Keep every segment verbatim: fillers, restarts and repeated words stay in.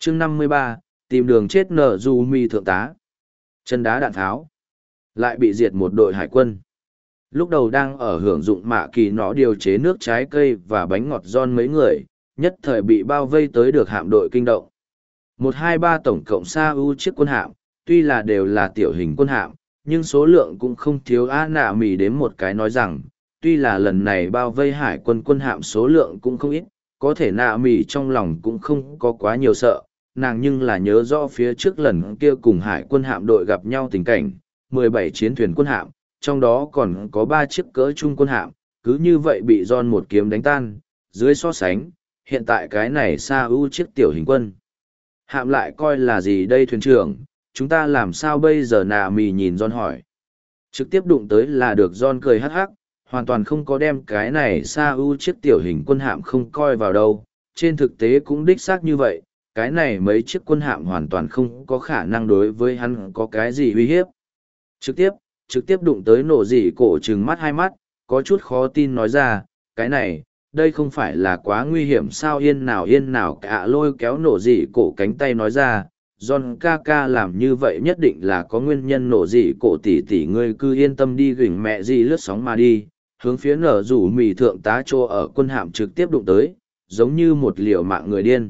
chương năm mươi ba, tìm đường chết nở dù mi thượng tá. Chân đá đạn tháo. Lại bị diệt một đội hải quân. Lúc đầu đang ở hưởng dụng mạ kỳ nó điều chế nước trái cây và bánh ngọt giòn mấy người, nhất thời bị bao vây tới được hạm đội kinh động. Một hai ba tổng cộng sa u chiếc quân hạm, tuy là đều là tiểu hình quân hạm, nhưng số lượng cũng không thiếu. A nạ mì đếm một cái nói rằng, tuy là lần này bao vây hải quân quân hạm số lượng cũng không ít, có thể nạ mì trong lòng cũng không có quá nhiều sợ, nàng nhưng là nhớ rõ phía trước lần kia cùng hải quân hạm đội gặp nhau tình cảnh, mười bảy chiến thuyền quân hạm, trong đó còn có ba chiếc cỡ trung quân hạm, cứ như vậy bị John một kiếm đánh tan. Dưới so sánh, hiện tại cái này sa u chiếc tiểu hình quân hạm lại coi là gì đây thuyền trưởng, chúng ta làm sao bây giờ? Nạ mì nhìn John hỏi. Trực tiếp đụng tới là được. John cười hắc hắc, hoàn toàn không có đem cái này sa u chiếc tiểu hình quân hạm không coi vào đâu. Trên thực tế cũng đích xác như vậy, cái này mấy chiếc quân hạm hoàn toàn không có khả năng đối với hắn có cái gì uy hiếp. Trực tiếp, trực tiếp đụng tới nổ dị cổ trừng mắt hai mắt, có chút khó tin nói ra, cái này, đây không phải là quá nguy hiểm sao? Yên nào yên nào cả lôi kéo nổ dị cổ cánh tay nói ra, John ca ca làm như vậy nhất định là có nguyên nhân. Nổ dị cổ tỷ tỷ ngươi cứ yên tâm đi, gửi mẹ gì lướt sóng mà đi, hướng phía nở rủ mì thượng tá trô ở quân hạm trực tiếp đụng tới, giống như một liều mạng người điên.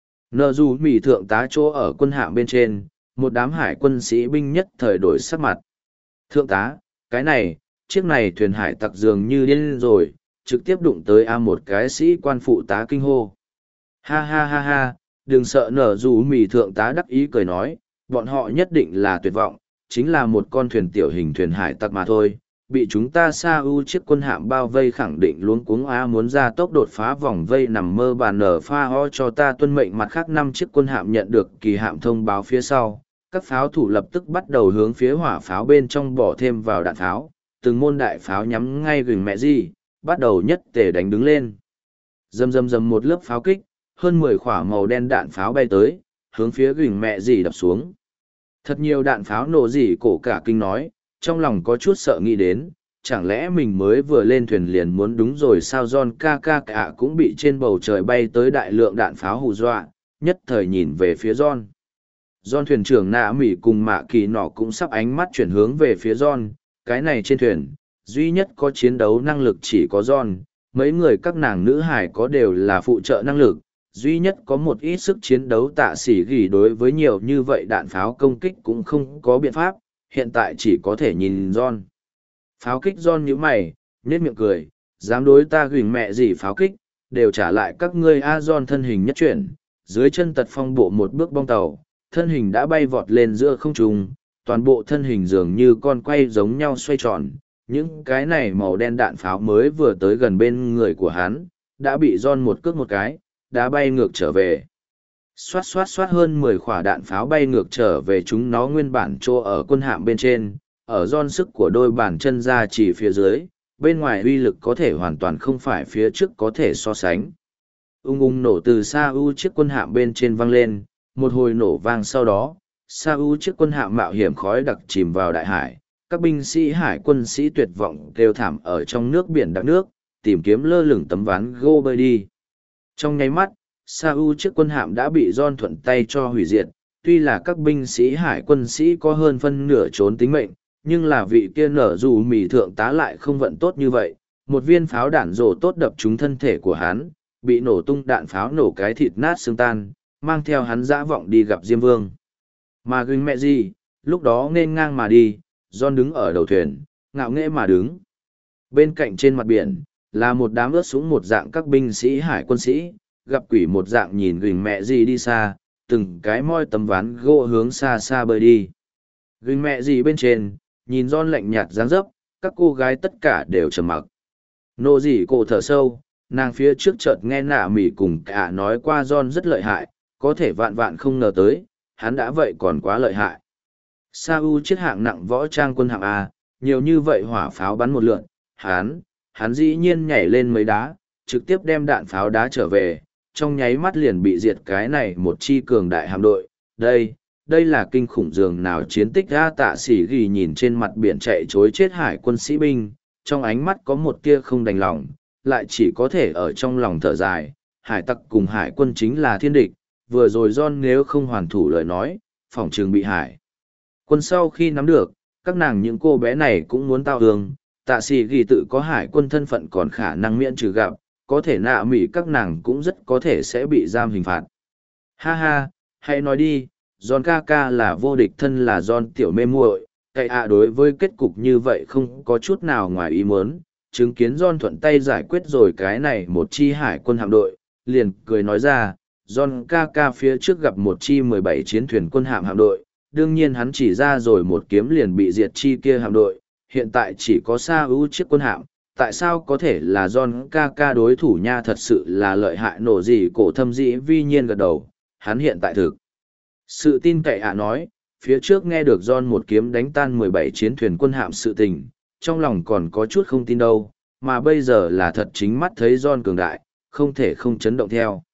Nở rủ mì thượng tá trô ở quân hạm bên trên, một đám hải quân sĩ binh nhất thời đổi sắc mặt. Thượng tá, cái này, chiếc này thuyền hải tặc dường như điên rồi, trực tiếp đụng tới a một cái sĩ quan phụ tá kinh hô. Ha ha ha ha, đừng sợ. Nở dù mì thượng tá đắc ý cười nói, bọn họ nhất định là tuyệt vọng, chính là một con thuyền tiểu hình thuyền hải tặc mà thôi, bị chúng ta sa u chiếc quân hạm bao vây khẳng định luống cuống a muốn ra tốc đột phá vòng vây nằm mơ. Bàn nở pha ho cho ta tuân mệnh. Mặt khác năm chiếc quân hạm nhận được kỳ hạm thông báo phía sau, các pháo thủ lập tức bắt đầu hướng phía hỏa pháo bên trong bỏ thêm vào đạn pháo, từng môn đại pháo nhắm ngay gừng mẹ gì, bắt đầu nhất tề đánh đứng lên. Rầm rầm rầm một lớp pháo kích, hơn mười quả màu đen đạn pháo bay tới, hướng phía gừng mẹ gì đập xuống. Thật nhiều đạn pháo nổ gì cổ cả kinh nói, trong lòng có chút sợ nghĩ đến, chẳng lẽ mình mới vừa lên thuyền liền muốn đúng rồi sao? John ca ca cả cũng bị trên bầu trời bay tới đại lượng đạn pháo hù dọa, nhất thời nhìn về phía John. John thuyền trưởng nạ mỉ cùng mạ kỳ nọ cũng sắp ánh mắt chuyển hướng về phía John, cái này trên thuyền, duy nhất có chiến đấu năng lực chỉ có John, mấy người các nàng nữ hải có đều là phụ trợ năng lực, duy nhất có một ít sức chiến đấu tạ sĩ gỉ đối với nhiều như vậy đạn pháo công kích cũng không có biện pháp, hiện tại chỉ có thể nhìn John. Pháo kích John nhíu mày, nhếch miệng cười, dám đối ta gửi mẹ gì pháo kích, đều trả lại các ngươi. A John thân hình nhất chuyển, dưới chân tật phong bộ một bước bong tàu, thân hình đã bay vọt lên giữa không trung, toàn bộ thân hình dường như con quay giống nhau xoay tròn. Những cái này màu đen đạn pháo mới vừa tới gần bên người của hắn, đã bị John một cước một cái, đã bay ngược trở về. Xoát xoát xoát hơn mười quả đạn pháo bay ngược trở về chúng nó nguyên bản trô ở quân hạm bên trên, ở John sức của đôi bàn chân ra chỉ phía dưới, bên ngoài uy lực có thể hoàn toàn không phải phía trước có thể so sánh. Ung ung nổ từ xa u chiếc quân hạm bên trên vang lên, một hồi nổ vang sau đó, sa u chiếc quân hạm mạo hiểm khói đặc chìm vào đại hải, các binh sĩ hải quân sĩ tuyệt vọng kêu thảm ở trong nước biển đặc nước, tìm kiếm lơ lửng tấm ván gỗ bơi đi. Trong nháy mắt, sa u chiếc quân hạm đã bị John thuận tay cho hủy diệt, tuy là các binh sĩ hải quân sĩ có hơn phân nửa trốn tính mệnh, nhưng là vị kia nở dù mỉ thượng tá lại không vận tốt như vậy, một viên pháo đạn rổ tốt đập trúng thân thể của hắn, bị nổ tung đạn pháo nổ cái thịt nát xương tan, mang theo hắn dã vọng đi gặp Diêm Vương. Mà gừng mẹ gì, lúc đó nên ngang mà đi, John đứng ở đầu thuyền, ngạo nghễ mà đứng. Bên cạnh trên mặt biển, là một đám ướt sũng một dạng các binh sĩ hải quân sĩ, gặp quỷ một dạng nhìn gừng mẹ gì đi xa, từng cái moi tấm ván gỗ hướng xa xa bơi đi. Gừng mẹ gì bên trên, nhìn John lạnh nhạt dáng dấp, các cô gái tất cả đều trầm mặc. Nô gì cổ thở sâu, nàng phía trước chợt nghe nạ mỉ cùng cả nói qua John rất lợi hại, có thể vạn vạn không ngờ tới, hắn đã vậy còn quá lợi hại. Sa U chiếc hạng nặng võ trang quân hạng A, nhiều như vậy hỏa pháo bắn một lượn, hắn, hắn dĩ nhiên nhảy lên mấy đá, trực tiếp đem đạn pháo đá trở về, trong nháy mắt liền bị diệt cái này một chi cường đại hạm đội. Đây, đây là kinh khủng dường nào chiến tích. A Tạ Sĩ ghi nhìn trên mặt biển chạy chối chết hải quân sĩ binh, trong ánh mắt có một tia không đành lòng, lại chỉ có thể ở trong lòng thở dài, hải tặc cùng hải quân chính là thiên địch, vừa rồi John nếu không hoàn thủ lời nói, phỏng trường bị hại. Quân sau khi nắm được, các nàng những cô bé này cũng muốn tao hương, tạ sĩ ghi tự có hải quân thân phận còn khả năng miễn trừ gặp, có thể nạ mỉ các nàng cũng rất có thể sẽ bị giam hình phạt. Ha ha, hãy nói đi, John ca ca là vô địch thân là John tiểu mê muội, cậy ạ đối với kết cục như vậy không có chút nào ngoài ý muốn, chứng kiến John thuận tay giải quyết rồi cái này một chi hải quân hạm đội, liền cười nói ra, John ca ca phía trước gặp một chi mười bảy chiến thuyền quân hạm hạm đội, đương nhiên hắn chỉ ra rồi một kiếm liền bị diệt chi kia hạm đội, hiện tại chỉ có Sa ưu chiếc quân hạm, tại sao có thể là John ca ca đối thủ nha, thật sự là lợi hại nổ gì. Cổ Thâm dĩ vi nhiên gật đầu, hắn hiện tại thực sự tin cậy ạ nói, phía trước nghe được John một kiếm đánh tan mười bảy chiến thuyền quân hạm sự tình, trong lòng còn có chút không tin đâu, mà bây giờ là thật chính mắt thấy John cường đại, không thể không chấn động theo.